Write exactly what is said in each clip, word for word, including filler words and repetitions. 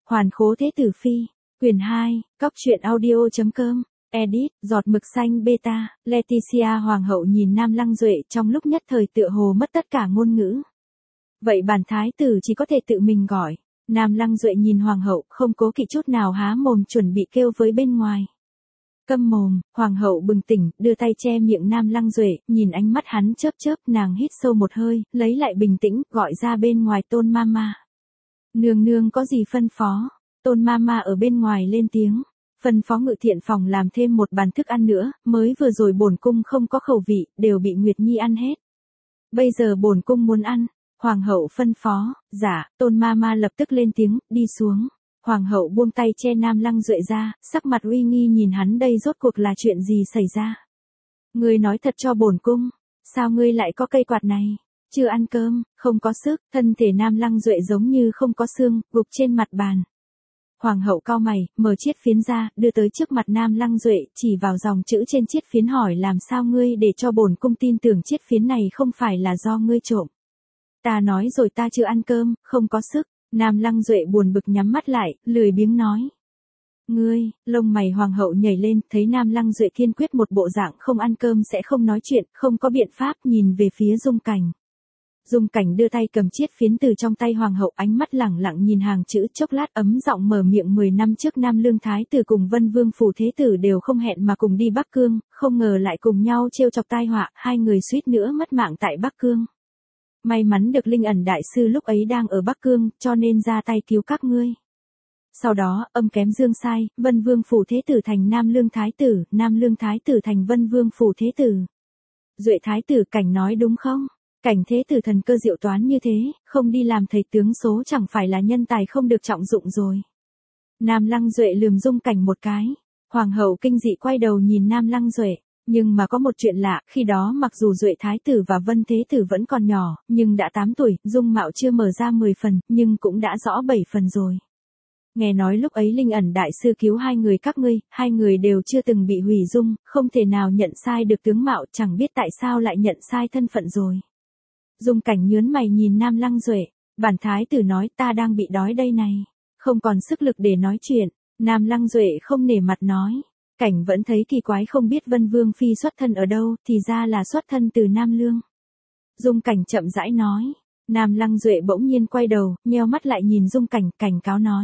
Hoàn khố thế tử phi, quyển hai, cóc truyện audio chấm com, edit, giọt mực xanh beta, Leticia hoàng hậu nhìn Nam Lăng Duệ trong lúc nhất thời tựa hồ mất tất cả ngôn ngữ. Vậy bản thái tử chỉ có thể tự mình gọi. Nam Lăng Duệ nhìn hoàng hậu, không cố kỵ chút nào há mồm chuẩn bị kêu với bên ngoài. Câm mồm, hoàng hậu bừng tỉnh, đưa tay che miệng Nam Lăng Duệ, nhìn ánh mắt hắn chớp chớp, nàng hít sâu một hơi, lấy lại bình tĩnh, gọi ra bên ngoài Tôn Mama. Nương nương có gì phân phó? Tôn Mama ở bên ngoài lên tiếng, phân phó ngự thiện phòng làm thêm một bàn thức ăn nữa, mới vừa rồi bổn cung không có khẩu vị, đều bị Nguyệt Nhi ăn hết. Bây giờ bổn cung muốn ăn. Hoàng hậu phân phó, dạ, Tôn Mama lập tức lên tiếng, đi xuống. Hoàng hậu buông tay che Nam Lăng Duệ ra, sắc mặt uy nghi nhìn hắn, đây rốt cuộc là chuyện gì xảy ra. Ngươi nói thật cho bổn cung, sao ngươi lại có cây quạt này? Chưa ăn cơm, không có sức, thân thể Nam Lăng Duệ giống như không có xương, gục trên mặt bàn. Hoàng hậu cau mày, mở chiết phiến ra, đưa tới trước mặt Nam Lăng Duệ, chỉ vào dòng chữ trên chiết phiến hỏi làm sao ngươi để cho bổn cung tin tưởng chiết phiến này không phải là do ngươi trộm. Ta nói rồi ta chưa ăn cơm, không có sức. Nam Lăng Duệ buồn bực nhắm mắt lại, lười biếng nói. Ngươi, lông mày hoàng hậu nhảy lên, thấy Nam Lăng Duệ kiên quyết một bộ dạng không ăn cơm sẽ không nói chuyện, không có biện pháp, nhìn về phía Dung Cảnh. Dung Cảnh đưa tay cầm chiết phiến từ trong tay hoàng hậu, ánh mắt lẳng lặng nhìn hàng chữ, chốc lát ấm giọng mở miệng. Mười năm trước Nam Lương Thái tử cùng Vân Vương phủ thế tử đều không hẹn mà cùng đi Bắc Cương, không ngờ lại cùng nhau trêu chọc tai họa, hai người suýt nữa mất mạng tại Bắc Cương. May mắn được Linh Ẩn đại sư lúc ấy đang ở Bắc Cương, cho nên ra tay cứu các ngươi. Sau đó, âm kém dương sai, Vân Vương phủ thế tử thành Nam Lương Thái tử, Nam Lương Thái tử thành Vân Vương phủ thế tử. Duệ Thái tử Cảnh nói đúng không? Cảnh thế tử thần cơ diệu toán như thế, không đi làm thầy tướng số chẳng phải là nhân tài không được trọng dụng rồi. Nam Lăng Duệ lườm Dung Cảnh một cái. Hoàng hậu kinh dị quay đầu nhìn Nam Lăng Duệ. Nhưng mà có một chuyện lạ, khi đó mặc dù Duệ Thái tử và Vân Thế tử vẫn còn nhỏ, nhưng đã tám tuổi, dung mạo chưa mở ra mười phần, nhưng cũng đã rõ bảy phần rồi. Nghe nói lúc ấy Linh Ẩn đại sư cứu hai người các ngươi, hai người đều chưa từng bị hủy dung, không thể nào nhận sai được tướng mạo, chẳng biết tại sao lại nhận sai thân phận rồi. Dung Cảnh nhớn mày nhìn Nam Lăng Duệ, bản thái tử nói ta đang bị đói đây này, không còn sức lực để nói chuyện. Nam Lăng Duệ không nể mặt nói. Cảnh vẫn thấy kỳ quái không biết Vân Vương phi xuất thân ở đâu, thì ra là xuất thân từ Nam Lương. Dung Cảnh chậm rãi nói. Nam Lăng Duệ bỗng nhiên quay đầu, nheo mắt lại nhìn Dung Cảnh, cảnh cáo nói.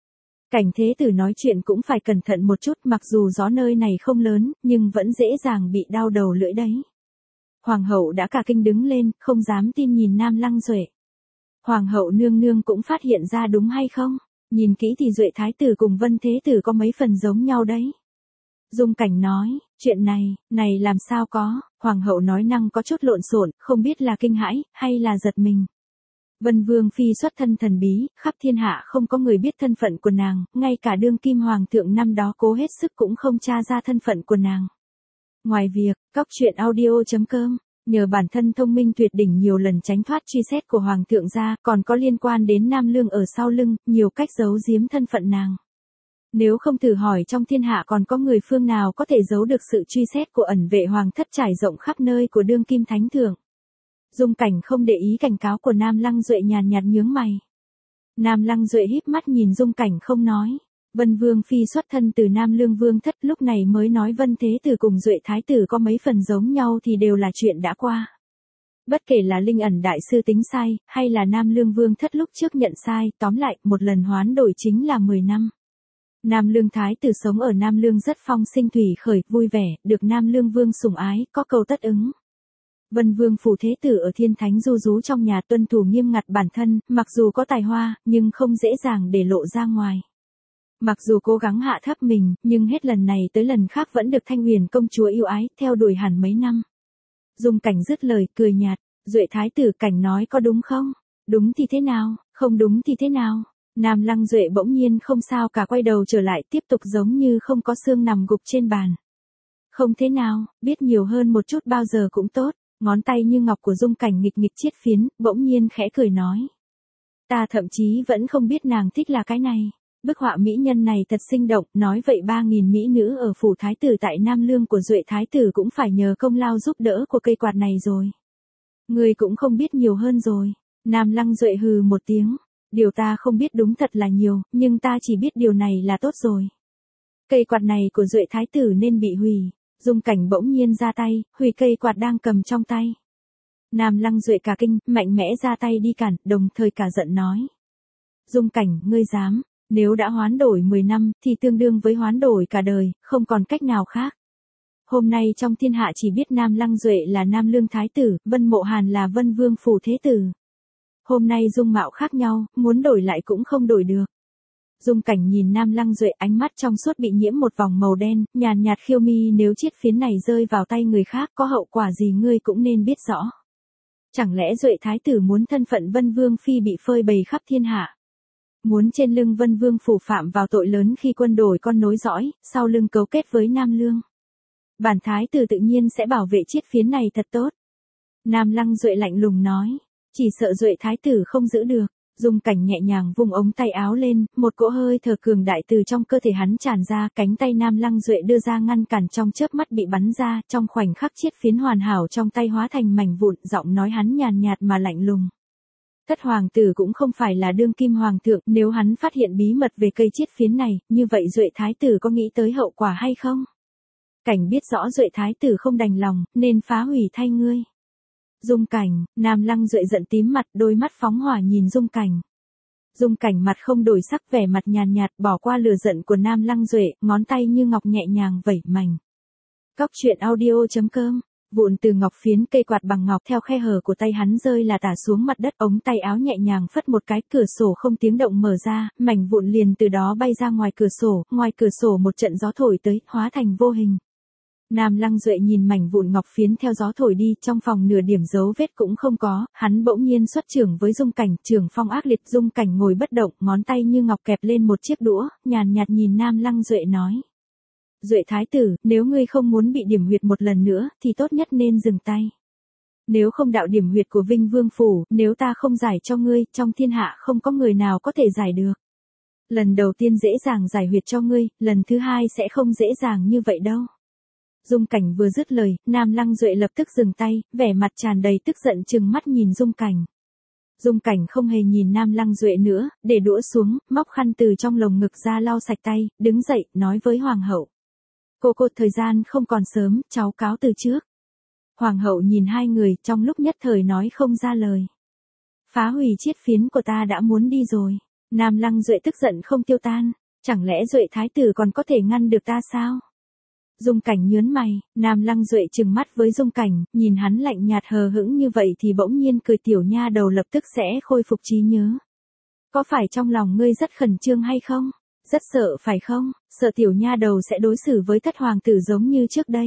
Cảnh thế tử nói chuyện cũng phải cẩn thận một chút, mặc dù gió nơi này không lớn, nhưng vẫn dễ dàng bị đau đầu lưỡi đấy. Hoàng hậu đã cả kinh đứng lên, không dám tin nhìn Nam Lăng Duệ. Hoàng hậu nương nương cũng phát hiện ra đúng hay không? Nhìn kỹ thì Duệ Thái tử cùng Vân Thế tử có mấy phần giống nhau đấy. Dung Cảnh nói, chuyện này, này làm sao có, hoàng hậu nói năng có chút lộn xộn, không biết là kinh hãi, hay là giật mình. Vân Vương phi xuất thân thần bí, khắp thiên hạ không có người biết thân phận của nàng, ngay cả đương kim hoàng thượng năm đó cố hết sức cũng không tra ra thân phận của nàng. Ngoài việc, cóc truyện audio chấm com, nhờ bản thân thông minh tuyệt đỉnh nhiều lần tránh thoát truy xét của hoàng thượng ra, còn có liên quan đến Nam Lương ở sau lưng, nhiều cách giấu giếm thân phận nàng. Nếu không thử hỏi trong thiên hạ còn có người phương nào có thể giấu được sự truy xét của ẩn vệ hoàng thất trải rộng khắp nơi của đương kim thánh thượng. Dung Cảnh không để ý cảnh cáo của Nam Lăng Duệ, nhàn nhạt nhướng mày. Nam Lăng Duệ híp mắt nhìn Dung Cảnh không nói. Vân Vương phi xuất thân từ Nam Lương vương thất, lúc này mới nói Vân Thế tử cùng Duệ Thái tử có mấy phần giống nhau thì đều là chuyện đã qua. Bất kể là Linh Ẩn đại sư tính sai, hay là Nam Lương vương thất lúc trước nhận sai, tóm lại, một lần hoán đổi chính là mười năm. Nam Lương Thái tử sống ở Nam Lương rất phong sinh thủy khởi, vui vẻ, được Nam Lương vương sủng ái, có cầu tất ứng. Vân Vương phủ thế tử ở thiên thánh du rú trong nhà, tuân thủ nghiêm ngặt bản thân, mặc dù có tài hoa, nhưng không dễ dàng để lộ ra ngoài. Mặc dù cố gắng hạ thấp mình, nhưng hết lần này tới lần khác vẫn được Thanh Huyền công chúa yêu ái, theo đuổi hẳn mấy năm. Dung Cảnh dứt lời, cười nhạt, Duệ Thái tử Cảnh nói có đúng không? Đúng thì thế nào, không đúng thì thế nào? Nam Lăng Duệ bỗng nhiên không sao cả, quay đầu trở lại, tiếp tục giống như không có xương nằm gục trên bàn. Không thế nào, biết nhiều hơn một chút bao giờ cũng tốt. Ngón tay như ngọc của Dung Cảnh nghịch nghịch chiết phiến, bỗng nhiên khẽ cười nói. Ta thậm chí vẫn không biết nàng thích là cái này. Bức họa mỹ nhân này thật sinh động, nói vậy ba nghìn mỹ nữ ở phủ thái tử tại Nam Lương của Duệ Thái tử cũng phải nhờ công lao giúp đỡ của cây quạt này rồi. Người cũng không biết nhiều hơn rồi. Nam Lăng Duệ hừ một tiếng. Điều ta không biết đúng thật là nhiều, nhưng ta chỉ biết điều này là tốt rồi. Cây quạt này của Duệ Thái tử nên bị hủy. Dung Cảnh bỗng nhiên ra tay, hủy cây quạt đang cầm trong tay. Nam Lăng Duệ cả kinh, mạnh mẽ ra tay đi cản, đồng thời cả giận nói. Dung Cảnh, ngươi dám, nếu đã hoán đổi mười năm, thì tương đương với hoán đổi cả đời, không còn cách nào khác. Hôm nay trong thiên hạ chỉ biết Nam Lăng Duệ là Nam Lương Thái tử, Vân Mộ Hàn là Vân Vương Phủ Thế tử. Hôm nay dung mạo khác nhau, muốn đổi lại cũng không đổi được. Dung Cảnh nhìn Nam Lăng Duệ, ánh mắt trong suốt bị nhiễm một vòng màu đen, nhàn nhạt khiêu mi, nếu chiếc phiến này rơi vào tay người khác có hậu quả gì ngươi cũng nên biết rõ. Chẳng lẽ Duệ Thái tử muốn thân phận Vân Vương Phi bị phơi bày khắp thiên hạ? Muốn trên lưng Vân Vương Phủ phạm vào tội lớn khi quân đổi con nối dõi, sau lưng cấu kết với Nam Lương. Bản Thái tử tự nhiên sẽ bảo vệ chiếc phiến này thật tốt. Nam Lăng Duệ lạnh lùng nói, chỉ sợ Duệ Thái tử không giữ được. Dung Cảnh nhẹ nhàng vung ống tay áo lên, một cỗ hơi thở cường đại từ trong cơ thể hắn tràn ra, cánh tay Nam Lăng Duệ đưa ra ngăn cản, trong chớp mắt bị bắn ra, trong khoảnh khắc chiếc phiến hoàn hảo trong tay hóa thành mảnh vụn, giọng nói hắn nhàn nhạt mà lạnh lùng. Thất hoàng tử cũng không phải là đương kim hoàng thượng, nếu hắn phát hiện bí mật về cây chiết phiến này, như vậy Duệ Thái tử có nghĩ tới hậu quả hay không? Cảnh biết rõ Duệ Thái tử không đành lòng, nên phá hủy thay ngươi. Dung Cảnh, Nam Lăng Duệ giận tím mặt, đôi mắt phóng hỏa nhìn Dung Cảnh. Dung Cảnh mặt không đổi sắc, vẻ mặt nhàn nhạt, bỏ qua lửa giận của Nam Lăng Duệ, ngón tay như ngọc nhẹ nhàng vẩy mảnh. Cóc truyện audio chấm com. Vụn từ ngọc phiến cây quạt bằng ngọc theo khe hở của tay hắn rơi là tả xuống mặt đất, ống tay áo nhẹ nhàng phất một cái, cửa sổ không tiếng động mở ra, mảnh vụn liền từ đó bay ra ngoài cửa sổ, ngoài cửa sổ một trận gió thổi tới, hóa thành vô hình. Nam Lăng Duệ nhìn mảnh vụn ngọc phiến theo gió thổi đi, trong phòng nửa điểm dấu vết cũng không có, hắn bỗng nhiên xuất chưởng với Dung Cảnh, trường phong ác liệt. Dung Cảnh ngồi bất động, ngón tay như ngọc kẹp lên một chiếc đũa, nhàn nhạt nhìn Nam Lăng Duệ nói. Duệ Thái tử, nếu ngươi không muốn bị điểm huyệt một lần nữa, thì tốt nhất nên dừng tay. Nếu không đạo điểm huyệt của Vinh Vương Phủ, nếu ta không giải cho ngươi, trong thiên hạ không có người nào có thể giải được. Lần đầu tiên dễ dàng giải huyệt cho ngươi, lần thứ hai sẽ không dễ dàng như vậy đâu. Dung Cảnh vừa dứt lời, Nam Lăng Duệ lập tức dừng tay, vẻ mặt tràn đầy tức giận trừng mắt nhìn Dung Cảnh. Dung Cảnh không hề nhìn Nam Lăng Duệ nữa, để đũa xuống, móc khăn từ trong lồng ngực ra lau sạch tay, đứng dậy, nói với Hoàng hậu. Cô cô, thời gian không còn sớm, cháu cáo từ trước. Hoàng hậu nhìn hai người, trong lúc nhất thời nói không ra lời. Phá hủy chiết phiến của ta đã muốn đi rồi. Nam Lăng Duệ tức giận không tiêu tan, chẳng lẽ Duệ Thái tử còn có thể ngăn được ta sao? Dung Cảnh nhớn mày, Nam Lăng Duệ trừng mắt với Dung Cảnh, nhìn hắn lạnh nhạt hờ hững như vậy thì bỗng nhiên cười, tiểu nha đầu lập tức sẽ khôi phục trí nhớ. Có phải trong lòng ngươi rất khẩn trương hay không? Rất sợ phải không? Sợ tiểu nha đầu sẽ đối xử với thất hoàng tử giống như trước đây.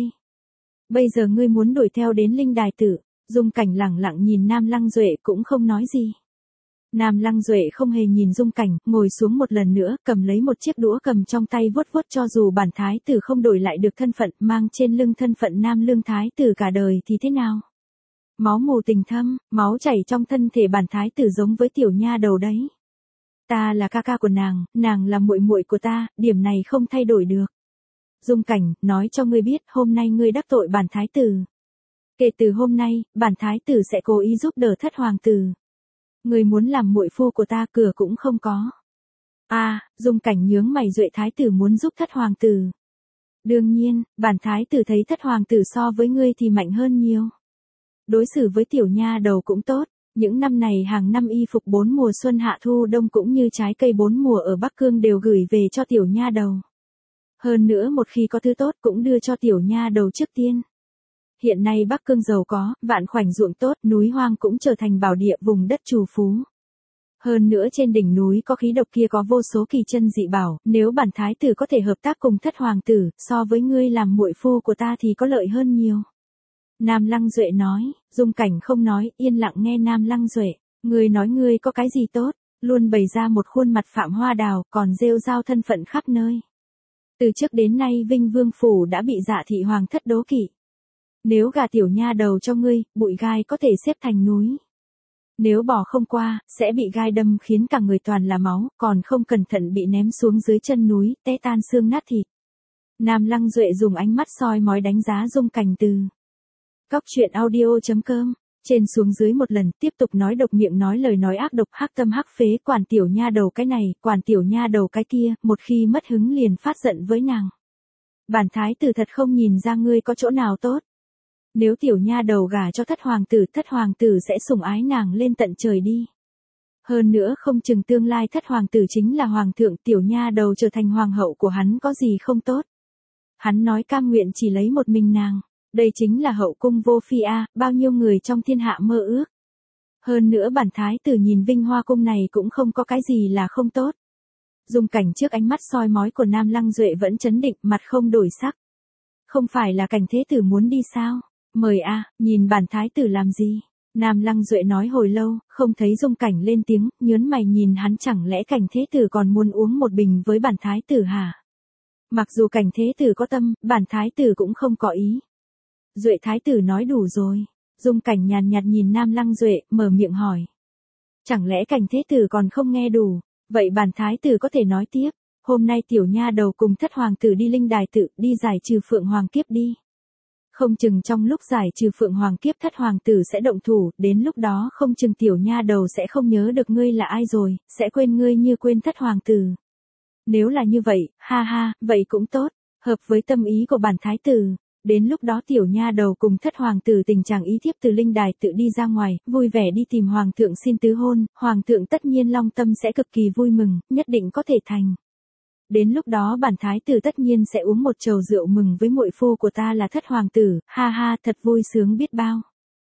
Bây giờ ngươi muốn đuổi theo đến linh đài tử. Dung Cảnh lẳng lặng nhìn Nam Lăng Duệ cũng không nói gì. Nam Lăng Duệ không hề nhìn Dung Cảnh, ngồi xuống một lần nữa, cầm lấy một chiếc đũa cầm trong tay vuốt vuốt, cho dù bản thái tử không đổi lại được thân phận, mang trên lưng thân phận Nam Lương Thái tử cả đời thì thế nào? Máu mù tình thâm, máu chảy trong thân thể bản thái tử giống với tiểu nha đầu đấy. Ta là ca ca của nàng, nàng là muội muội của ta, điểm này không thay đổi được. Dung Cảnh, nói cho ngươi biết, hôm nay ngươi đắc tội bản thái tử. Kể từ hôm nay, bản thái tử sẽ cố ý giúp đỡ thất hoàng tử. Ngươi muốn làm muội phu của ta, cửa cũng không có. A, à, Dung Cảnh nhướng mày, Duệ Thái tử muốn giúp thất hoàng tử. Đương nhiên, bản thái tử thấy thất hoàng tử so với ngươi thì mạnh hơn nhiều. Đối xử với tiểu nha đầu cũng tốt. Những năm này hàng năm y phục bốn mùa xuân hạ thu đông cũng như trái cây bốn mùa ở Bắc Cương đều gửi về cho tiểu nha đầu. Hơn nữa một khi có thứ tốt cũng đưa cho tiểu nha đầu trước tiên. Hiện nay Bắc Cương giàu có, vạn khoảnh ruộng tốt, núi hoang cũng trở thành bảo địa, vùng đất trù phú. Hơn nữa trên đỉnh núi có khí độc kia có vô số kỳ chân dị bảo, nếu bản thái tử có thể hợp tác cùng thất hoàng tử, so với ngươi làm muội phu của ta thì có lợi hơn nhiều. Nam Lăng Duệ nói. Dung Cảnh không nói, yên lặng nghe Nam Lăng Duệ. Ngươi nói ngươi có cái gì tốt, luôn bày ra một khuôn mặt Phạm Hoa Đào, còn rêu rao thân phận khắp nơi. Từ trước đến nay Vinh Vương Phủ đã bị Dạ thị hoàng thất đố kỵ. Nếu gả tiểu nha đầu cho ngươi, bụi gai có thể xếp thành núi. Nếu bỏ không qua, sẽ bị gai đâm khiến cả người toàn là máu, còn không cẩn thận bị ném xuống dưới chân núi, té tan xương nát thịt. Nam Lăng Duệ dùng ánh mắt soi mói đánh giá Dung Cảnh từ. Cóc truyện audio chấm com Trên xuống dưới một lần, tiếp tục nói độc miệng nói lời nói ác độc, hắc tâm hắc phế, quản tiểu nha đầu cái này, quản tiểu nha đầu cái kia, một khi mất hứng liền phát giận với nàng. Bản thái tử thật không nhìn ra ngươi có chỗ nào tốt. Nếu tiểu nha đầu gả cho thất hoàng tử, thất hoàng tử sẽ sủng ái nàng lên tận trời đi. Hơn nữa không chừng tương lai thất hoàng tử chính là hoàng thượng, tiểu nha đầu trở thành hoàng hậu của hắn có gì không tốt. Hắn nói cam nguyện chỉ lấy một mình nàng. Đây chính là hậu cung vô phi a, bao nhiêu người trong thiên hạ mơ ước. Hơn nữa bản thái tử nhìn vinh hoa cung này cũng không có cái gì là không tốt. Dung Cảnh trước ánh mắt soi mói của Nam Lăng Duệ vẫn chấn định, mặt không đổi sắc. Không phải là Cảnh thế tử muốn đi sao? Mời a, nhìn bản thái tử làm gì? Nam Lăng Duệ nói hồi lâu, không thấy Dung Cảnh lên tiếng, nhớn mày nhìn hắn, chẳng lẽ Cảnh thế tử còn muốn uống một bình với bản thái tử hả? Mặc dù Cảnh thế tử có tâm, bản thái tử cũng không có ý. Duệ thái tử nói đủ rồi. Dung Cảnh nhàn nhạt nhìn Nam Lăng Duệ, mở miệng hỏi. Chẳng lẽ Cảnh thế tử còn không nghe đủ? Vậy bản thái tử có thể nói tiếp. Hôm nay tiểu nha đầu cùng thất hoàng tử đi linh đài tự, đi giải trừ phượng hoàng kiếp đi. Không chừng trong lúc giải trừ phượng hoàng kiếp thất hoàng tử sẽ động thủ, đến lúc đó không chừng tiểu nha đầu sẽ không nhớ được ngươi là ai rồi, sẽ quên ngươi như quên thất hoàng tử. Nếu là như vậy, ha ha, vậy cũng tốt, hợp với tâm ý của bản thái tử. Đến lúc đó tiểu nha đầu cùng thất hoàng tử tình trạng ý tiếp từ linh đài tự đi ra ngoài, vui vẻ đi tìm hoàng thượng xin tứ hôn, hoàng thượng tất nhiên long tâm sẽ cực kỳ vui mừng, nhất định có thể thành. Đến lúc đó bản thái tử tất nhiên sẽ uống một chầu rượu mừng với muội phu của ta là thất hoàng tử, ha ha, thật vui sướng biết bao.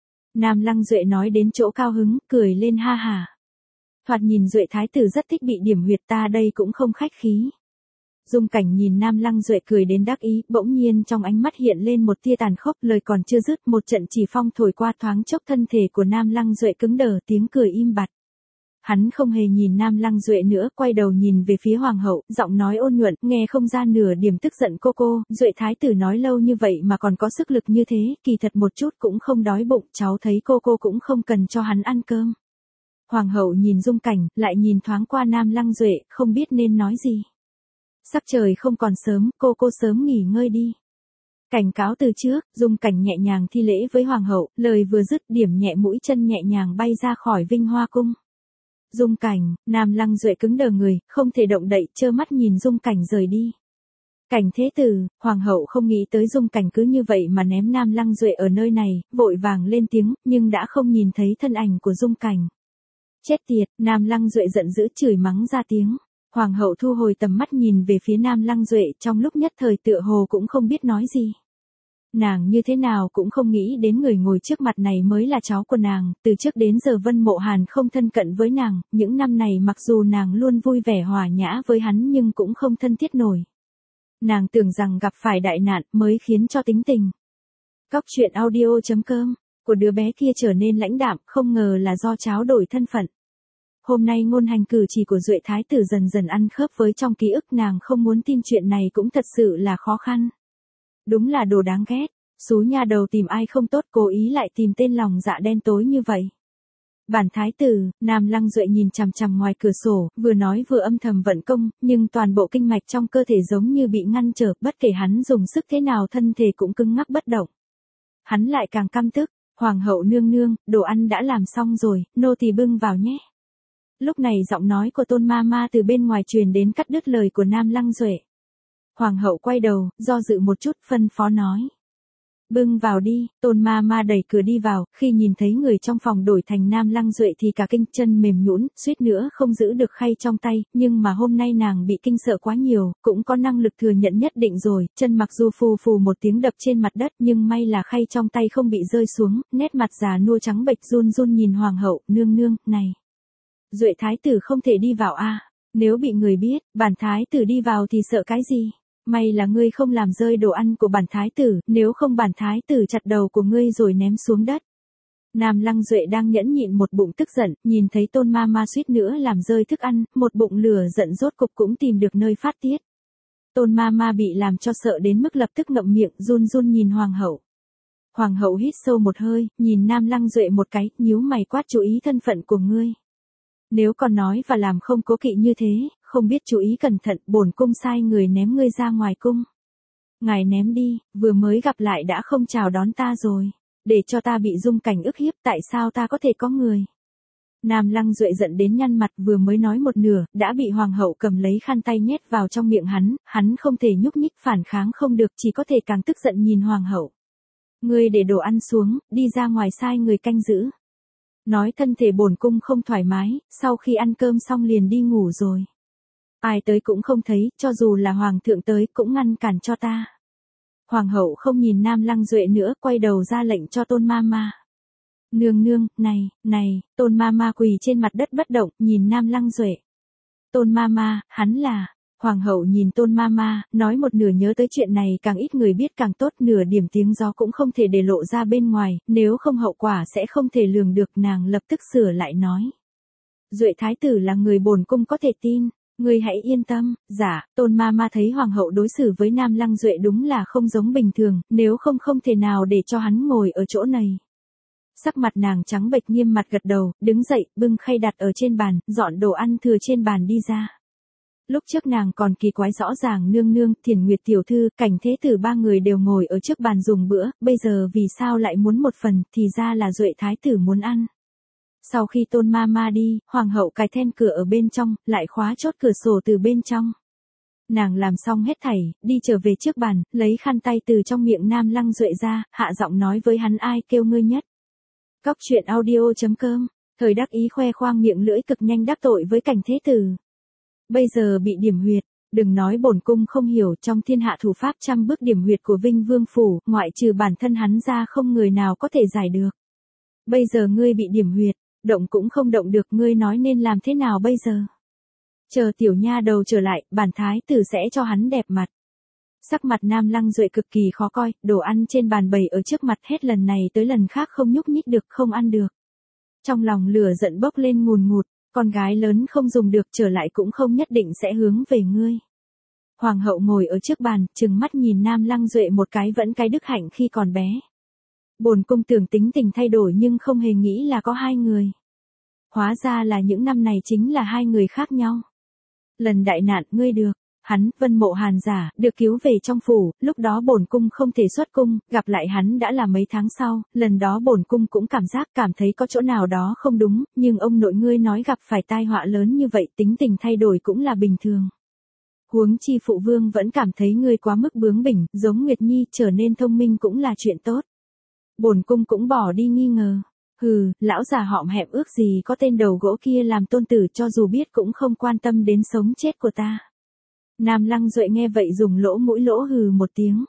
Nam Lăng Duệ nói đến chỗ cao hứng, cười lên ha ha. Thoạt nhìn Duệ thái tử rất thích bị điểm huyệt, ta đây cũng không khách khí. Dung Cảnh nhìn Nam Lăng Duệ cười đến đắc ý, bỗng nhiên trong ánh mắt hiện lên một tia tàn khốc, lời còn chưa dứt, một trận chỉ phong thổi qua, thoáng chốc thân thể của Nam Lăng Duệ cứng đờ, tiếng cười im bặt. Hắn không hề nhìn Nam Lăng Duệ nữa, quay đầu nhìn về phía hoàng hậu, giọng nói ôn nhuận, nghe không ra nửa điểm tức giận. Cô cô, Duệ thái tử nói lâu như vậy mà còn có sức lực như thế, kỳ thật một chút cũng không đói bụng, cháu thấy cô cô cũng không cần cho hắn ăn cơm. Hoàng hậu nhìn Dung Cảnh, lại nhìn thoáng qua Nam Lăng Duệ, không biết nên nói gì. Sắc trời không còn sớm, cô cô sớm nghỉ ngơi đi. Cảnh cáo từ trước, Dung Cảnh nhẹ nhàng thi lễ với hoàng hậu, lời vừa dứt, điểm nhẹ mũi chân nhẹ nhàng bay ra khỏi Vinh Hoa cung. Dung Cảnh, Nam Lăng Duệ cứng đờ người, không thể động đậy, trơ mắt nhìn Dung Cảnh rời đi. Cảnh thế tử, hoàng hậu không nghĩ tới Dung Cảnh cứ như vậy mà ném Nam Lăng Duệ ở nơi này, vội vàng lên tiếng, nhưng đã không nhìn thấy thân ảnh của Dung Cảnh. Chết tiệt, Nam Lăng Duệ giận dữ chửi mắng ra tiếng. Hoàng hậu thu hồi tầm mắt nhìn về phía Nam Lăng Duệ, trong lúc nhất thời tựa hồ cũng không biết nói gì. Nàng như thế nào cũng không nghĩ đến người ngồi trước mặt này mới là cháu của nàng, từ trước đến giờ Vân Mộ Hàn không thân cận với nàng, những năm này mặc dù nàng luôn vui vẻ hòa nhã với hắn nhưng cũng không thân thiết nổi. Nàng tưởng rằng gặp phải đại nạn mới khiến cho tính tình. Cóc truyện audio chấm com của đứa bé kia trở nên lãnh đạm, không ngờ là do cháu đổi thân phận. Hôm nay ngôn hành cử chỉ của Duệ thái tử dần dần ăn khớp với trong ký ức, nàng không muốn tin chuyện này cũng thật sự là khó khăn. Đúng là đồ đáng ghét, xú nha đầu tìm ai không tốt cố ý lại tìm tên lòng dạ đen tối như vậy. Bản thái tử, Nam Lăng Duệ nhìn chằm chằm ngoài cửa sổ, vừa nói vừa âm thầm vận công, nhưng toàn bộ kinh mạch trong cơ thể giống như bị ngăn trở, bất kể hắn dùng sức thế nào thân thể cũng cứng ngắc bất động. Hắn lại càng căm tức, hoàng hậu nương nương, đồ ăn đã làm xong rồi, nô tỳ bưng vào nhé. Lúc này giọng nói của Tôn Ma Ma từ bên ngoài truyền đến cắt đứt lời của Nam Lăng Duệ. Hoàng hậu quay đầu, do dự một chút, phân phó nói. Bưng vào đi, Tôn Ma Ma đẩy cửa đi vào, khi nhìn thấy người trong phòng đổi thành Nam Lăng Duệ thì cả kinh, chân mềm nhũn, suýt nữa không giữ được khay trong tay, nhưng mà hôm nay nàng bị kinh sợ quá nhiều, cũng có năng lực thừa nhận nhất định rồi, chân mặc dù phù phù một tiếng đập trên mặt đất nhưng may là khay trong tay không bị rơi xuống, nét mặt già nua trắng bệch run run nhìn hoàng hậu, nương nương, này. Duệ thái tử không thể đi vào a, nếu bị người biết, bản thái tử đi vào thì sợ cái gì? May là ngươi không làm rơi đồ ăn của bản thái tử, nếu không bản thái tử chặt đầu của ngươi rồi ném xuống đất. Nam Lăng Duệ đang nhẫn nhịn một bụng tức giận, nhìn thấy Tôn Ma Ma suýt nữa làm rơi thức ăn, một bụng lửa giận rốt cục cũng tìm được nơi phát tiết. Tôn Ma Ma bị làm cho sợ đến mức lập tức ngậm miệng, run run nhìn hoàng hậu. Hoàng hậu hít sâu một hơi, nhìn Nam Lăng Duệ một cái, nhíu mày quát, chú ý thân phận của ngươi. Nếu còn nói và làm không cố kỵ như thế, không biết chú ý cẩn thận, bổn cung sai người ném ngươi ra ngoài cung. Ngài ném đi, vừa mới gặp lại đã không chào đón ta rồi. để cho ta bị dung cảnh ức hiếp, tại sao ta có thể có người? Nam Lăng Duệ giận đến nhăn mặt, vừa mới nói một nửa, đã bị hoàng hậu cầm lấy khăn tay nhét vào trong miệng hắn, hắn không thể nhúc nhích phản kháng không được, chỉ có thể càng tức giận nhìn hoàng hậu. Ngươi để đồ ăn xuống, đi ra ngoài sai người canh giữ. Nói thân thể bổn cung không thoải mái, sau khi ăn cơm xong liền đi ngủ rồi. Ai tới cũng không thấy, cho dù là hoàng thượng tới cũng ngăn cản cho ta. Hoàng hậu không nhìn Nam Lăng Duệ nữa, quay đầu ra lệnh cho Tôn Mama. Nương nương, này, này, Tôn Mama quỳ trên mặt đất bất động, nhìn Nam Lăng Duệ. Tôn Mama, hắn là... Hoàng hậu nhìn Tôn Mama, nói một nửa nhớ tới chuyện này càng ít người biết càng tốt, nửa điểm tiếng gió cũng không thể để lộ ra bên ngoài, nếu không hậu quả sẽ không thể lường được, nàng lập tức sửa lại nói. Duệ thái tử là người bổn cung có thể tin, ngươi hãy yên tâm. Dạ, Tôn Mama thấy hoàng hậu đối xử với Nam Lăng Duệ đúng là không giống bình thường, nếu không không thể nào để cho hắn ngồi ở chỗ này. Sắc mặt nàng trắng bệch nghiêm mặt gật đầu, đứng dậy, bưng khay đặt ở trên bàn, dọn đồ ăn thừa trên bàn đi ra. Lúc trước nàng còn kỳ quái rõ ràng nương nương, Thiền Nguyệt tiểu thư, Cảnh Thế Tử ba người đều ngồi ở trước bàn dùng bữa, bây giờ vì sao lại muốn một phần, thì ra là Duệ thái tử muốn ăn. Sau khi Tôn Mama đi, hoàng hậu cài then cửa ở bên trong, lại khóa chốt cửa sổ từ bên trong. Nàng làm xong hết thảy, đi trở về trước bàn, lấy khăn tay từ trong miệng Nam Lăng Duệ ra, hạ giọng nói với hắn ai kêu ngươi nhất. Cóc truyện audio chấm com, thời đắc ý khoe khoang miệng lưỡi cực nhanh đắc tội với Cảnh Thế Tử. Bây giờ bị điểm huyệt, đừng nói bổn cung không hiểu, trong thiên hạ thủ pháp trăm bước điểm huyệt của Vinh Vương Phủ, ngoại trừ bản thân hắn ra không người nào có thể giải được. Bây giờ ngươi bị điểm huyệt, động cũng không động được, ngươi nói nên làm thế nào bây giờ? Chờ tiểu nha đầu trở lại, bản thái tử sẽ cho hắn đẹp mặt. Sắc mặt Nam Lăng Duệ cực kỳ khó coi, đồ ăn trên bàn bày ở trước mặt hết lần này tới lần khác không nhúc nhích được, không ăn được. Trong lòng lửa giận bốc lên ngùn ngụt. Con gái lớn không dùng được, trở lại cũng không nhất định sẽ hướng về ngươi. Hoàng hậu ngồi ở trước bàn, trừng mắt nhìn Nam Lăng Duệ một cái, vẫn cái đức hạnh khi còn bé. Bổn cung tưởng tính tình thay đổi nhưng không hề nghĩ là có hai người. Hóa ra là những năm này chính là hai người khác nhau. Lần đại nạn ngươi được, hắn, Vân Mộ Hàn giả, được cứu về trong phủ, lúc đó bổn cung không thể xuất cung, gặp lại hắn đã là mấy tháng sau, lần đó bổn cung cũng cảm giác cảm thấy có chỗ nào đó không đúng, nhưng ông nội ngươi nói gặp phải tai họa lớn như vậy, tính tình thay đổi cũng là bình thường. Huống chi phụ vương vẫn cảm thấy ngươi quá mức bướng bỉnh, giống Nguyệt Nhi, trở nên thông minh cũng là chuyện tốt. Bổn cung cũng bỏ đi nghi ngờ. Hừ, lão già hõm hẹm ước gì có tên đầu gỗ kia làm tôn tử, cho dù biết cũng không quan tâm đến sống chết của ta. Nam Lăng Duệ nghe vậy dùng lỗ mũi lỗ hừ một tiếng.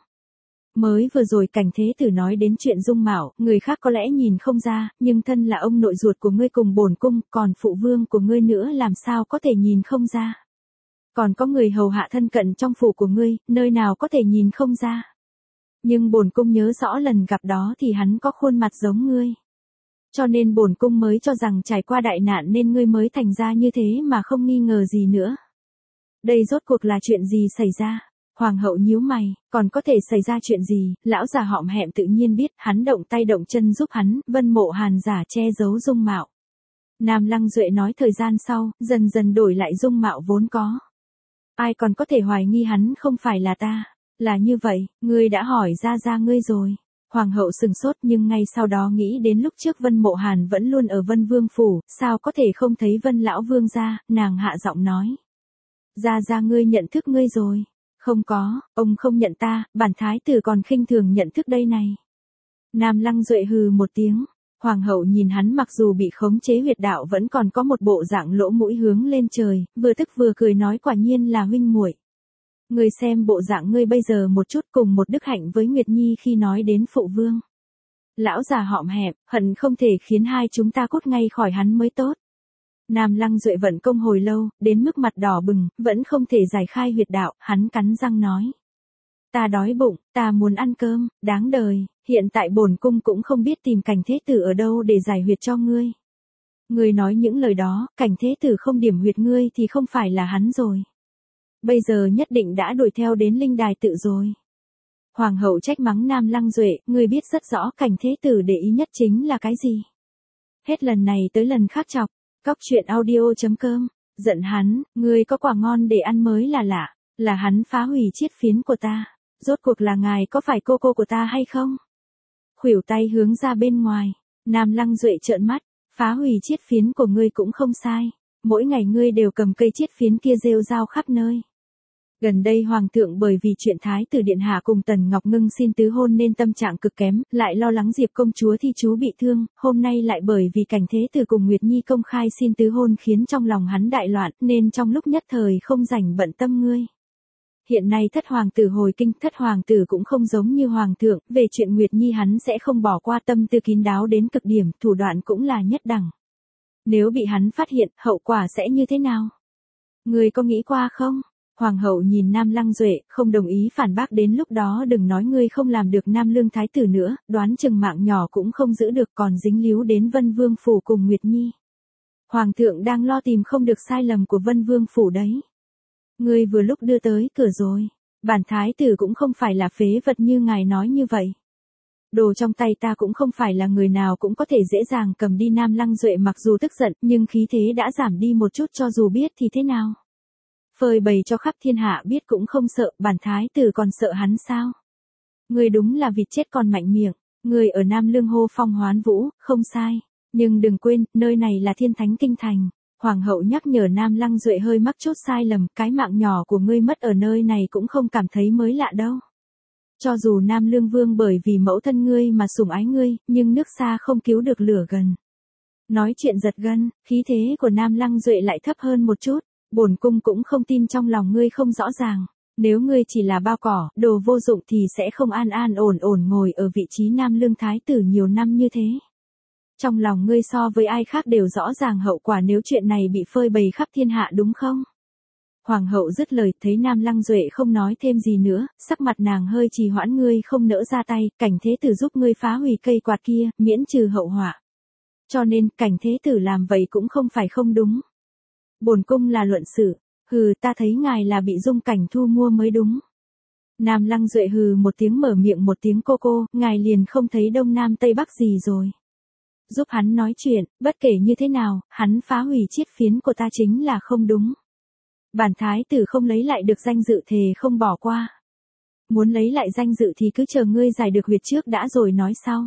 Mới vừa rồi Cảnh Thế Tử nói đến chuyện dung mạo, người khác có lẽ nhìn không ra, nhưng thân là ông nội ruột của ngươi cùng bổn cung, còn phụ vương của ngươi nữa làm sao có thể nhìn không ra. Còn có người hầu hạ thân cận trong phủ của ngươi, nơi nào có thể nhìn không ra. Nhưng bổn cung nhớ rõ lần gặp đó thì hắn có khuôn mặt giống ngươi. Cho nên bổn cung mới cho rằng trải qua đại nạn nên ngươi mới thành ra như thế mà không nghi ngờ gì nữa. Đây rốt cuộc là chuyện gì xảy ra? Hoàng hậu nhíu mày, còn có thể xảy ra chuyện gì? Lão già hõm hẹm tự nhiên biết, hắn động tay động chân giúp hắn, Vân Mộ Hàn giả che giấu dung mạo. Nam Lăng Duệ nói thời gian sau, dần dần đổi lại dung mạo vốn có. Ai còn có thể hoài nghi hắn không phải là ta? Là như vậy, ngươi đã hỏi ra ra ngươi rồi. Hoàng hậu sừng sốt nhưng ngay sau đó nghĩ đến lúc trước Vân Mộ Hàn vẫn luôn ở Vân Vương Phủ, sao có thể không thấy Vân Lão Vương ra, nàng hạ giọng nói. Ra ra ngươi nhận thức ngươi rồi. Không có, ông không nhận ta, bản thái tử còn khinh thường nhận thức đây này. Nam Lăng Duệ hừ một tiếng. Hoàng hậu nhìn hắn mặc dù bị khống chế huyệt đạo vẫn còn có một bộ dạng lỗ mũi hướng lên trời, vừa tức vừa cười nói quả nhiên là huynh muội. Ngươi xem bộ dạng ngươi bây giờ một chút cùng một đức hạnh với Nguyệt Nhi khi nói đến phụ vương. Lão già hõm hẹp, hận không thể khiến hai chúng ta cút ngay khỏi hắn mới tốt. Nam Lăng Duệ vận công hồi lâu, đến mức mặt đỏ bừng, vẫn không thể giải khai huyệt đạo, hắn cắn răng nói. Ta đói bụng, ta muốn ăn cơm, đáng đời, hiện tại bổn cung cũng không biết tìm Cảnh Thế Tử ở đâu để giải huyệt cho ngươi. Ngươi nói những lời đó, Cảnh Thế Tử không điểm huyệt ngươi thì không phải là hắn rồi. Bây giờ nhất định đã đuổi theo đến linh đài tự rồi. Hoàng hậu trách mắng Nam Lăng Duệ, ngươi biết rất rõ Cảnh Thế Tử để ý nhất chính là cái gì. Hết lần này tới lần khác chọc, cóc truyện audio chấm com, giận hắn, ngươi có quả ngon để ăn mới là lạ, là hắn phá hủy chiết phiến của ta, rốt cuộc là ngài có phải cô cô của ta hay không? khuỷu tay hướng ra bên ngoài. Nam Lăng Duệ trợn mắt, phá hủy chiết phiến của ngươi cũng không sai. Mỗi ngày ngươi đều cầm cây chiết phiến kia rêu rao khắp nơi. Gần đây Hoàng thượng bởi vì chuyện Thái tử Điện Hạ cùng Tần Ngọc Ngưng xin tứ hôn nên tâm trạng cực kém, lại lo lắng Diệp công chúa thi chú bị thương, hôm nay lại bởi vì cảnh thế tử cùng Nguyệt Nhi công khai xin tứ hôn khiến trong lòng hắn đại loạn, nên trong lúc nhất thời không rảnh bận tâm ngươi. Hiện nay thất hoàng tử hồi kinh, thất hoàng tử cũng không giống như hoàng thượng, về chuyện Nguyệt Nhi hắn sẽ không bỏ qua, tâm tư kín đáo đến cực điểm, thủ đoạn cũng là nhất đẳng. Nếu bị hắn phát hiện, hậu quả sẽ như thế nào? Ngươi có nghĩ qua không? Hoàng hậu nhìn Nam Lăng Duệ, không đồng ý phản bác, đến lúc đó đừng nói ngươi không làm được Nam Lương thái tử nữa, đoán chừng mạng nhỏ cũng không giữ được, còn dính líu đến Vân Vương phủ cùng Nguyệt Nhi. Hoàng thượng đang lo tìm không được sai lầm của Vân Vương phủ đấy. Ngươi vừa lúc đưa tới cửa rồi, bản thái tử cũng không phải là phế vật như ngài nói như vậy. Đồ trong tay ta cũng không phải là người nào cũng có thể dễ dàng cầm đi. Nam Lăng Duệ mặc dù tức giận, nhưng khí thế đã giảm đi một chút, cho dù biết thì thế nào. Phơi bày cho khắp thiên hạ biết cũng không sợ, bản thái tử còn sợ hắn sao? Ngươi đúng là vịt chết còn mạnh miệng, ngươi ở Nam Lương hô phong hoán vũ, không sai. Nhưng đừng quên, nơi này là thiên thánh kinh thành. Hoàng hậu nhắc nhở Nam Lăng Duệ hơi mắc chút sai lầm, cái mạng nhỏ của ngươi mất ở nơi này cũng không cảm thấy mới lạ đâu. Cho dù Nam Lương Vương bởi vì mẫu thân ngươi mà sủng ái ngươi, nhưng nước xa không cứu được lửa gần. Nói chuyện giật gân, khí thế của Nam Lăng Duệ lại thấp hơn một chút. Bổn cung cũng không tin trong lòng ngươi không rõ ràng. Nếu ngươi chỉ là bao cỏ, đồ vô dụng thì sẽ không an an ổn ổn ngồi ở vị trí Nam Lương thái tử nhiều năm như thế. Trong lòng ngươi so với ai khác đều rõ ràng hậu quả nếu chuyện này bị phơi bày khắp thiên hạ đúng không? Hoàng hậu dứt lời, thấy Nam Lăng Duệ không nói thêm gì nữa, sắc mặt nàng hơi trì hoãn, ngươi không nỡ ra tay, cảnh thế tử giúp ngươi phá hủy cây quạt kia, miễn trừ hậu họa. Cho nên, cảnh thế tử làm vậy cũng không phải không đúng. Bổn cung là luận sự, hừ, ta thấy ngài là bị Dung Cảnh thu mua mới đúng. Nam Lăng Duệ hừ một tiếng, mở miệng một tiếng cô cô, ngài liền không thấy đông nam tây bắc gì rồi. Giúp hắn nói chuyện, bất kể như thế nào, hắn phá hủy chiết phiến của ta chính là không đúng. Bản thái tử không lấy lại được danh dự thề không bỏ qua. Muốn lấy lại danh dự thì cứ chờ ngươi giải được huyệt trước đã rồi nói sau.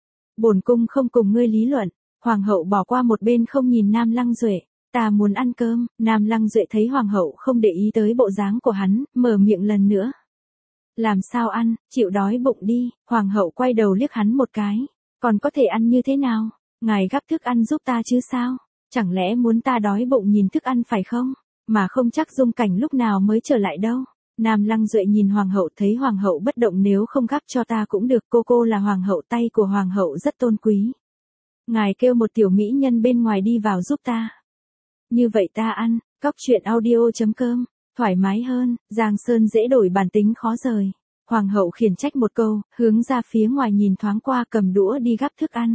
Bổn cung không cùng ngươi lý luận. Hoàng hậu bỏ qua một bên không nhìn Nam Lăng Duệ. Ta muốn ăn cơm. Nam Lăng Duệ thấy hoàng hậu không để ý tới bộ dáng của hắn, mở miệng lần nữa. Làm sao ăn, chịu đói bụng đi. Hoàng hậu quay đầu liếc hắn một cái. Còn có thể ăn như thế nào? Ngài gắp thức ăn giúp ta chứ sao? Chẳng lẽ muốn ta đói bụng nhìn thức ăn phải không? Mà không chắc Dung Cảnh lúc nào mới trở lại đâu. Nam Lăng Duệ nhìn hoàng hậu, thấy hoàng hậu bất động, nếu không gắp cho ta cũng được, cô cô là hoàng hậu, tay của hoàng hậu rất tôn quý. Ngài kêu một tiểu mỹ nhân bên ngoài đi vào giúp ta. Như vậy ta ăn. Cóc truyện audio chấm com, thoải mái hơn. Giang Sơn dễ đổi, bản tính khó rời. Hoàng hậu khiển trách một câu, hướng ra phía ngoài nhìn thoáng qua, cầm đũa đi gắp thức ăn.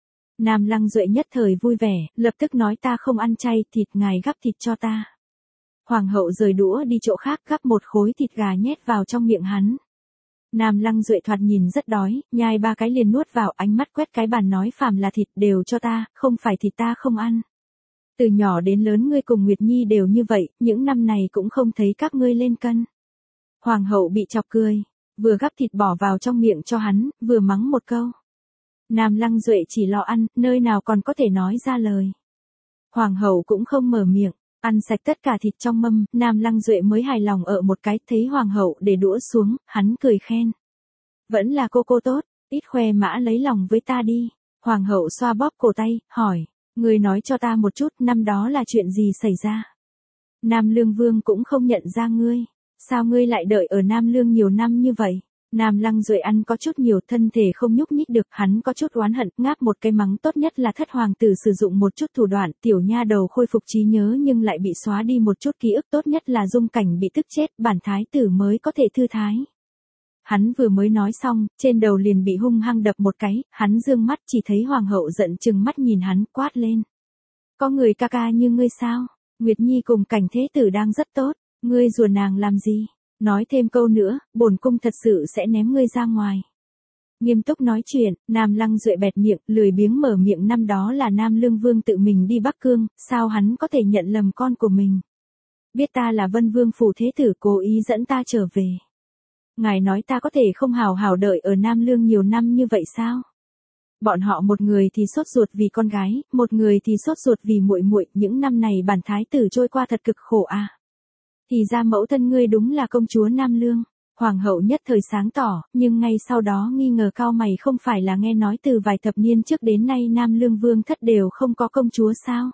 Nam Lăng Duệ nhất thời vui vẻ, lập tức nói ta không ăn chay, thịt ngài gắp thịt cho ta. Hoàng hậu rời đũa đi chỗ khác, gắp một khối thịt gà nhét vào trong miệng hắn. Nam Lăng Duệ thoạt nhìn rất đói, nhai ba cái liền nuốt vào, ánh mắt quét cái bàn nói phàm là thịt đều cho ta, không phải thịt ta không ăn. Từ nhỏ đến lớn ngươi cùng Nguyệt Nhi đều như vậy, những năm này cũng không thấy các ngươi lên cân. Hoàng hậu bị chọc cười, vừa gắp thịt bỏ vào trong miệng cho hắn, vừa mắng một câu. Nam Lăng Duệ chỉ lo ăn, nơi nào còn có thể nói ra lời. Hoàng hậu cũng không mở miệng, ăn sạch tất cả thịt trong mâm, Nam Lăng Duệ mới hài lòng ở một cái, thấy hoàng hậu để đũa xuống, hắn cười khen. Vẫn là cô cô tốt, ít khoe mã lấy lòng với ta đi. Hoàng hậu xoa bóp cổ tay, hỏi, ngươi nói cho ta một chút, năm đó là chuyện gì xảy ra? Nam Lương Vương cũng không nhận ra ngươi, sao ngươi lại đợi ở Nam Lương nhiều năm như vậy? Nam Lăng Duệ ăn có chút nhiều, thân thể không nhúc nhích được, hắn có chút oán hận, ngáp một cái mắng tốt nhất là thất hoàng tử sử dụng một chút thủ đoạn, tiểu nha đầu khôi phục trí nhớ nhưng lại bị xóa đi một chút ký ức, tốt nhất là Dung Cảnh bị tức chết, bản thái tử mới có thể thư thái. Hắn vừa mới nói xong, trên đầu liền bị hung hăng đập một cái, hắn dương mắt chỉ thấy hoàng hậu giận chừng mắt nhìn hắn, quát lên. Có người ca ca như ngươi sao? Nguyệt Nhi cùng Cảnh thế tử đang rất tốt, ngươi rùa nàng làm gì? Nói thêm câu nữa, bổn cung thật sự sẽ ném ngươi ra ngoài. Nghiêm túc nói chuyện, Nam Lăng Duệ bẹt miệng, lười biếng mở miệng, năm đó là Nam Lương Vương tự mình đi Bắc Cương, sao hắn có thể nhận lầm con của mình? Biết ta là Vân Vương phủ thế tử, cố ý dẫn ta trở về. Ngài nói ta có thể không hào hào đợi ở Nam Lương nhiều năm như vậy sao? Bọn họ một người thì sốt ruột vì con gái, một người thì sốt ruột vì muội muội, những năm này bản thái tử trôi qua thật cực khổ à. Thì ra mẫu thân ngươi đúng là công chúa Nam Lương. Hoàng hậu nhất thời sáng tỏ, nhưng ngay sau đó nghi ngờ cau mày, không phải là nghe nói từ vài thập niên trước đến nay Nam Lương vương thất đều không có công chúa sao?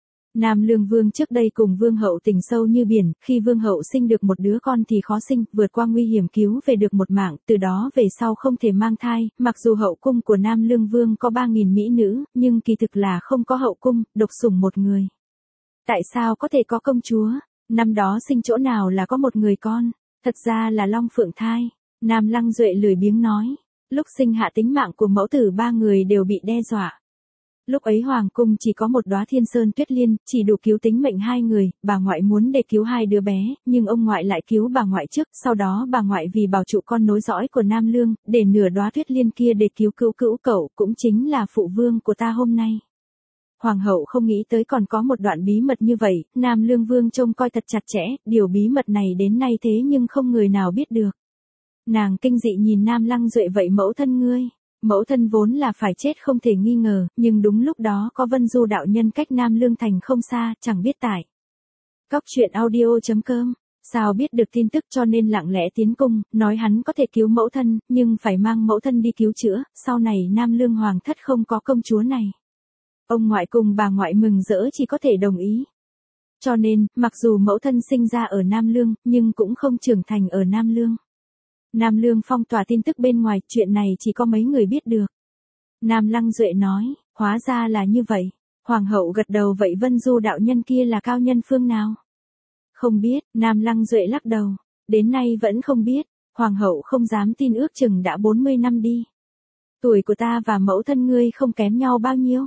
Nam Lương vương trước đây cùng vương hậu tình sâu như biển, khi vương hậu sinh được một đứa con thì khó sinh, vượt qua nguy hiểm cứu về được một mạng, từ đó về sau không thể mang thai, mặc dù hậu cung của Nam Lương vương có ba nghìn mỹ nữ, nhưng kỳ thực là không có hậu cung, độc sủng một người. Tại sao có thể có công chúa? Năm đó sinh chỗ nào là có một người con? Thật ra là Long Phượng thai. Nam Lăng Duệ lười biếng nói. Lúc sinh hạ tính mạng của mẫu tử ba người đều bị đe dọa. Lúc ấy hoàng cung chỉ có một đóa thiên sơn tuyết liên, chỉ đủ cứu tính mệnh hai người, bà ngoại muốn để cứu hai đứa bé, nhưng ông ngoại lại cứu bà ngoại trước, sau đó bà ngoại vì bảo trụ con nối dõi của Nam Lương, để nửa đóa tuyết liên kia để cứu cữu cữu cậu, cũng chính là phụ vương của ta hôm nay. Hoàng hậu không nghĩ tới còn có một đoạn bí mật như vậy, Nam Lương vương trông coi thật chặt chẽ, điều bí mật này đến nay thế nhưng không người nào biết được. Nàng kinh dị nhìn Nam Lăng Duệ, vậy mẫu thân ngươi? Mẫu thân vốn là phải chết không thể nghi ngờ, nhưng đúng lúc đó có Vân Du đạo nhân cách Nam Lương thành không xa, chẳng biết tại. Cóc truyện audio chấm com, sao biết được tin tức cho nên lặng lẽ tiến cung, nói hắn có thể cứu mẫu thân, nhưng phải mang mẫu thân đi cứu chữa, sau này Nam Lương hoàng thất không có công chúa này. Ông ngoại cùng bà ngoại mừng rỡ chỉ có thể đồng ý. Cho nên, mặc dù mẫu thân sinh ra ở Nam Lương, nhưng cũng không trưởng thành ở Nam Lương. Nam Lương phong tỏa tin tức bên ngoài, chuyện này chỉ có mấy người biết được. Nam Lăng Duệ nói, hóa ra là như vậy. Hoàng hậu gật đầu, vậy Vân Du đạo nhân kia là cao nhân phương nào? Không biết, Nam Lăng Duệ lắc đầu. Đến nay vẫn không biết, Hoàng hậu không dám tin, ước chừng đã bốn mươi năm đi. Tuổi của ta và mẫu thân ngươi không kém nhau bao nhiêu?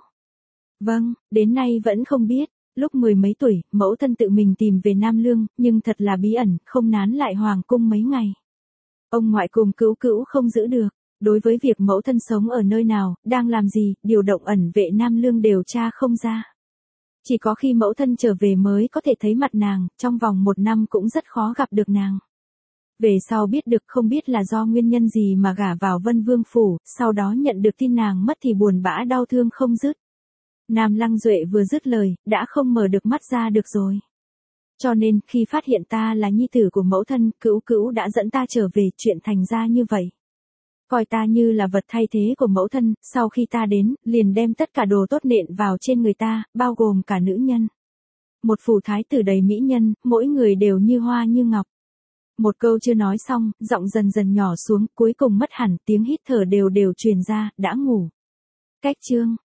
Vâng, đến nay vẫn không biết. Lúc mười mấy tuổi, mẫu thân tự mình tìm về Nam Lương, nhưng thật là bí ẩn, không nán lại hoàng cung mấy ngày. Ông ngoại cùng cữu cữu không giữ được. Đối với việc mẫu thân sống ở nơi nào, đang làm gì, điều động ẩn vệ Nam Lương đều tra không ra. Chỉ có khi mẫu thân trở về mới có thể thấy mặt nàng, trong vòng một năm cũng rất khó gặp được nàng. Về sau biết được không biết là do nguyên nhân gì mà gả vào Vân Vương phủ, sau đó nhận được tin nàng mất thì buồn bã đau thương không dứt. Nam Lăng Duệ vừa dứt lời, đã không mở được mắt ra được rồi. Cho nên, khi phát hiện ta là nhi tử của mẫu thân, cữu cữu đã dẫn ta trở về, chuyện thành ra như vậy. Coi ta như là vật thay thế của mẫu thân, sau khi ta đến, liền đem tất cả đồ tốt nện vào trên người ta, bao gồm cả nữ nhân. Một phủ thái tử đầy mỹ nhân, mỗi người đều như hoa như ngọc. Một câu chưa nói xong, giọng dần dần nhỏ xuống, cuối cùng mất hẳn, tiếng hít thở đều đều truyền ra, đã ngủ. Cách chương